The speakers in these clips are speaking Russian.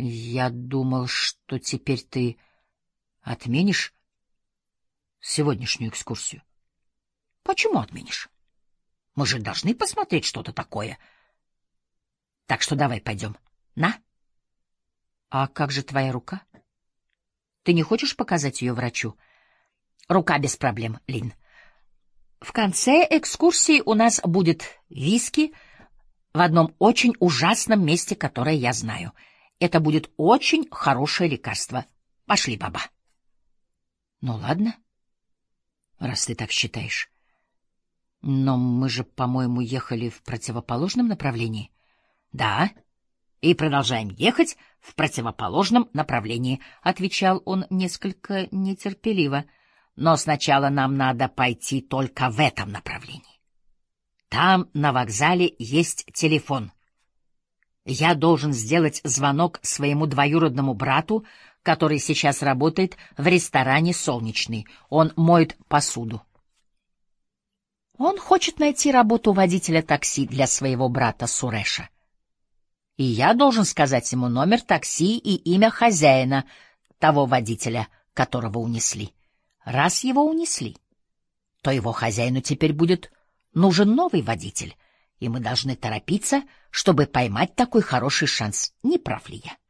Я думал, что теперь ты отменишь сегодняшнюю экскурсию. Почему отменишь? Мы же должны посмотреть что-то такое. Так что давай пойдем. На. А как же твоя рука? Ты не хочешь показать ее врачу? Рука без проблем, Лин. В конце экскурсии у нас будет виски в одном очень ужасном месте, которое я знаю. Это будет очень хорошее лекарство. Пошли, баба. Ну ладно, раз ты так считаешь. Но мы же, по-моему, ехали в противоположном направлении. Да, и продолжаем ехать в противоположном направлении, отвечал он несколько нетерпеливо. Но сначала нам надо пойти только в этом направлении. Там на вокзале есть телефон. Я должен сделать звонок своему двоюродному брату, который сейчас работает в ресторане «Солнечный». Он моет посуду. Он хочет найти работу водителя такси для своего брата Суреша. И я должен сказать ему номер такси и имя хозяина, того водителя, которого унесли. Раз его унесли, то его хозяину теперь будет нужен новый водитель, и мы должны торопиться, чтобы поймать такой хороший шанс. Не прав ли я?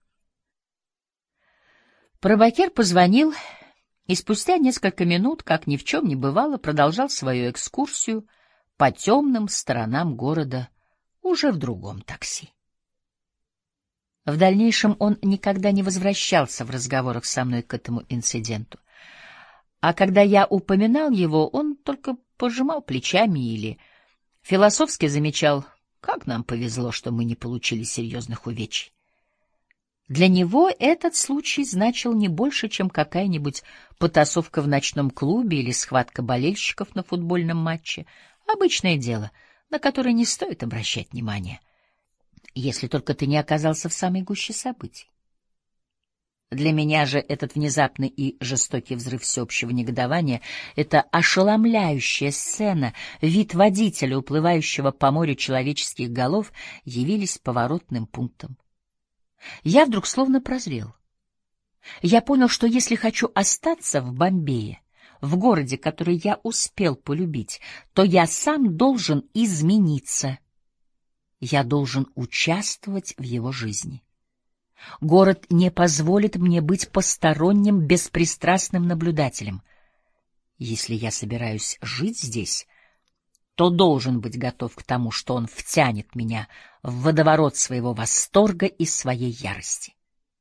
Пробакер позвонил, и спустя несколько минут, как ни в чем не бывало, продолжал свою экскурсию по темным сторонам города уже в другом такси. В дальнейшем он никогда не возвращался в разговорах со мной к этому инциденту. А когда я упоминал его, он только пожимал плечами или философски замечал, как нам повезло, что мы не получили серьезных увечий. Для него этот случай значил не больше, чем какая-нибудь потасовка в ночном клубе или схватка болельщиков на футбольном матче. Обычное дело, на которое не стоит обращать внимания, если только ты не оказался в самой гуще событий. Для меня же этот внезапный и жестокий взрыв всеобщего негодования, эта ошеломляющая сцена, вид водителя, уплывающего по морю человеческих голов, явились поворотным пунктом. Я вдруг словно прозрел. Я понял, что если хочу остаться в Бомбее, в городе, который я успел полюбить, то я сам должен измениться. Я должен участвовать в его жизни. Город не позволит мне быть посторонним, беспристрастным наблюдателем. Если я собираюсь жить здесь, то должен быть готов к тому, что он втянет меня в водоворот своего восторга и своей ярости.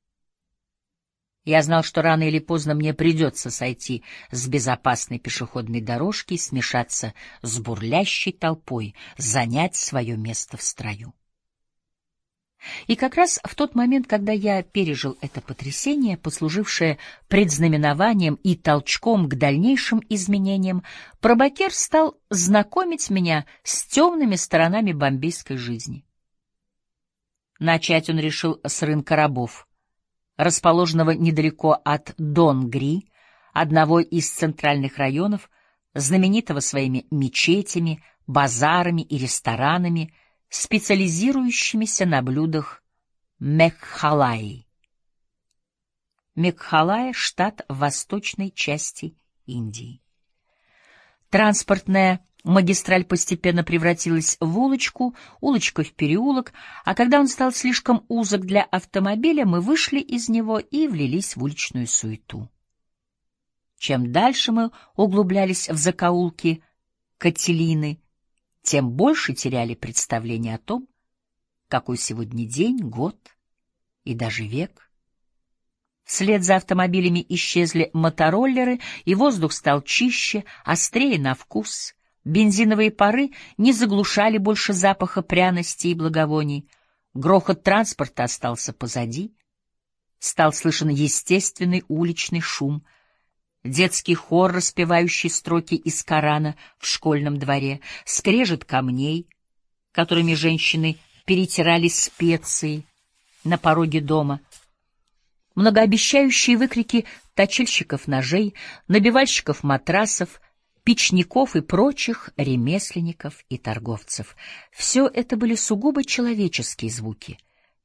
Я знал, что рано или поздно мне придется сойти с безопасной пешеходной дорожки и смешаться с бурлящей толпой, занять свое место в строю. И как раз в тот момент, когда я пережил это потрясение, послужившее предзнаменованием и толчком к дальнейшим изменениям, Пробакер стал знакомить меня с темными сторонами бомбейской жизни. Начать он решил с рынка рабов, расположенного недалеко от Донгри, одного из центральных районов, знаменитого своими мечетями, базарами и ресторанами, специализирующимися на блюдах Мегхалаи. Мегхалая — штат в восточной части Индии. Транспортная магистраль постепенно превратилась в улочку, улочка в переулок, а когда он стал слишком узок для автомобиля, мы вышли из него и влились в уличную суету. Чем дальше мы углублялись в закоулки Кателины, тем больше теряли представление о том, какой сегодня день, год и даже век. Вслед за автомобилями исчезли мотороллеры, и воздух стал чище, острее на вкус. Бензиновые пары не заглушали больше запаха пряностей и благовоний. Грохот транспорта остался позади. Стал слышен естественный уличный шум, детский хор, распевающий строки из Корана в школьном дворе, скрежет камней, которыми женщины перетирали специи на пороге дома, многообещающие выкрики точильщиков ножей, набивальщиков матрасов, печников и прочих ремесленников и торговцев. Все это были сугубо человеческие звуки,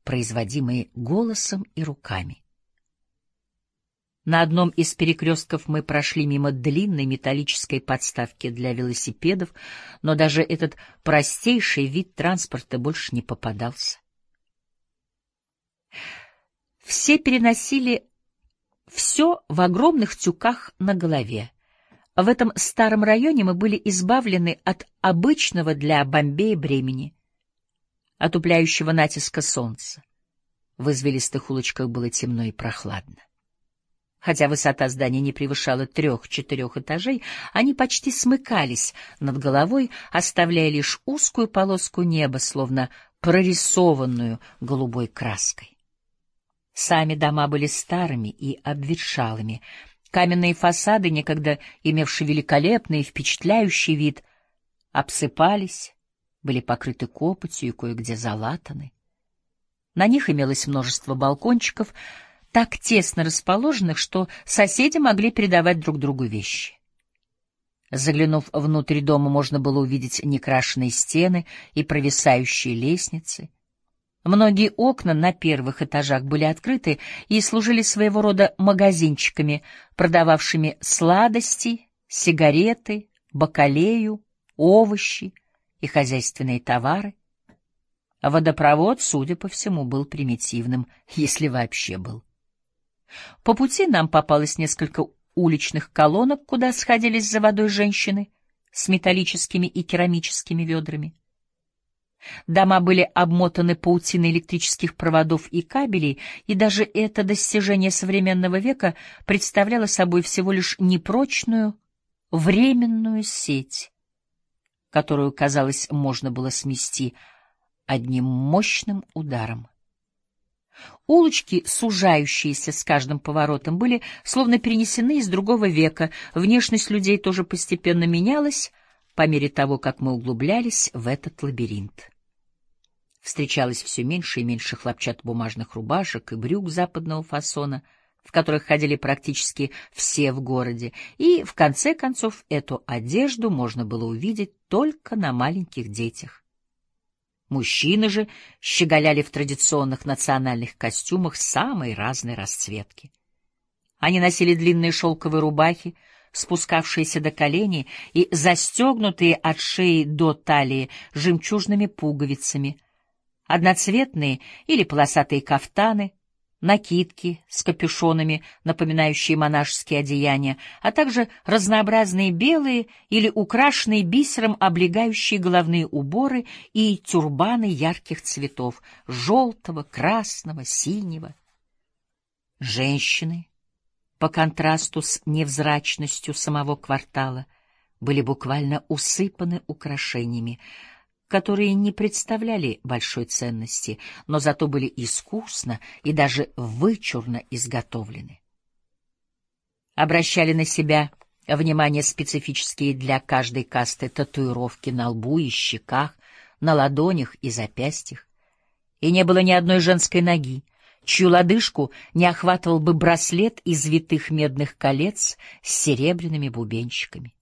производимые голосом и руками. На одном из перекрестков мы прошли мимо длинной металлической подставки для велосипедов, но даже этот простейший вид транспорта больше не попадался. Все переносили все в огромных тюках на голове. В этом старом районе мы были избавлены от обычного для Бомбея бремени, отупляющего натиска солнца. В извилистых улочках было темно и прохладно. Хотя высота здания не превышала 3-4 этажей, они почти смыкались над головой, оставляя лишь узкую полоску неба, словно прорисованную голубой краской. Сами дома были старыми и обветшалыми. Каменные фасады, некогда имевшие великолепный и впечатляющий вид, обсыпались, были покрыты копотью и кое-где залатаны. На них имелось множество балкончиков, так тесно расположенных, что соседи могли передавать друг другу вещи. Заглянув внутрь дома, можно было увидеть некрашенные стены и провисающие лестницы. Многие окна на первых этажах были открыты и служили своего рода магазинчиками, продававшими сладости, сигареты, бакалею, овощи и хозяйственные товары. А водопровод, судя по всему, был примитивным, если вообще был. По пути нам попалось несколько уличных колонок, куда сходились за водой женщины с металлическими и керамическими ведрами. Дома были обмотаны паутиной электрических проводов и кабелей, и даже это достижение современного века представляло собой всего лишь непрочную, временную сеть, которую, казалось, можно было смести одним мощным ударом. Улочки, сужающиеся с каждым поворотом, были словно перенесены из другого века. Внешность людей тоже постепенно менялась по мере того, как мы углублялись в этот лабиринт. Встречалось все меньше и меньше хлопчатобумажных рубашек и брюк западного фасона, в которых ходили практически все в городе, и, в конце концов, эту одежду можно было увидеть только на маленьких детях. Мужчины же щеголяли в традиционных национальных костюмах самой разной расцветки. Они носили длинные шелковые рубахи, спускавшиеся до коленей и застегнутые от шеи до талии жемчужными пуговицами, одноцветные или полосатые кафтаны, накидки с капюшонами, напоминающие монашеские одеяния, а также разнообразные белые или украшенные бисером облегающие головные уборы и тюрбаны ярких цветов — желтого, красного, синего. Женщины, по контрасту с невзрачностью самого квартала, были буквально усыпаны украшениями, которые не представляли большой ценности, но зато были искусно и даже вычурно изготовлены. Обращали на себя внимание специфические для каждой касты татуировки на лбу и щеках, на ладонях и запястьях. И не было ни одной женской ноги, чью лодыжку не охватывал бы браслет из витых медных колец с серебряными бубенчиками.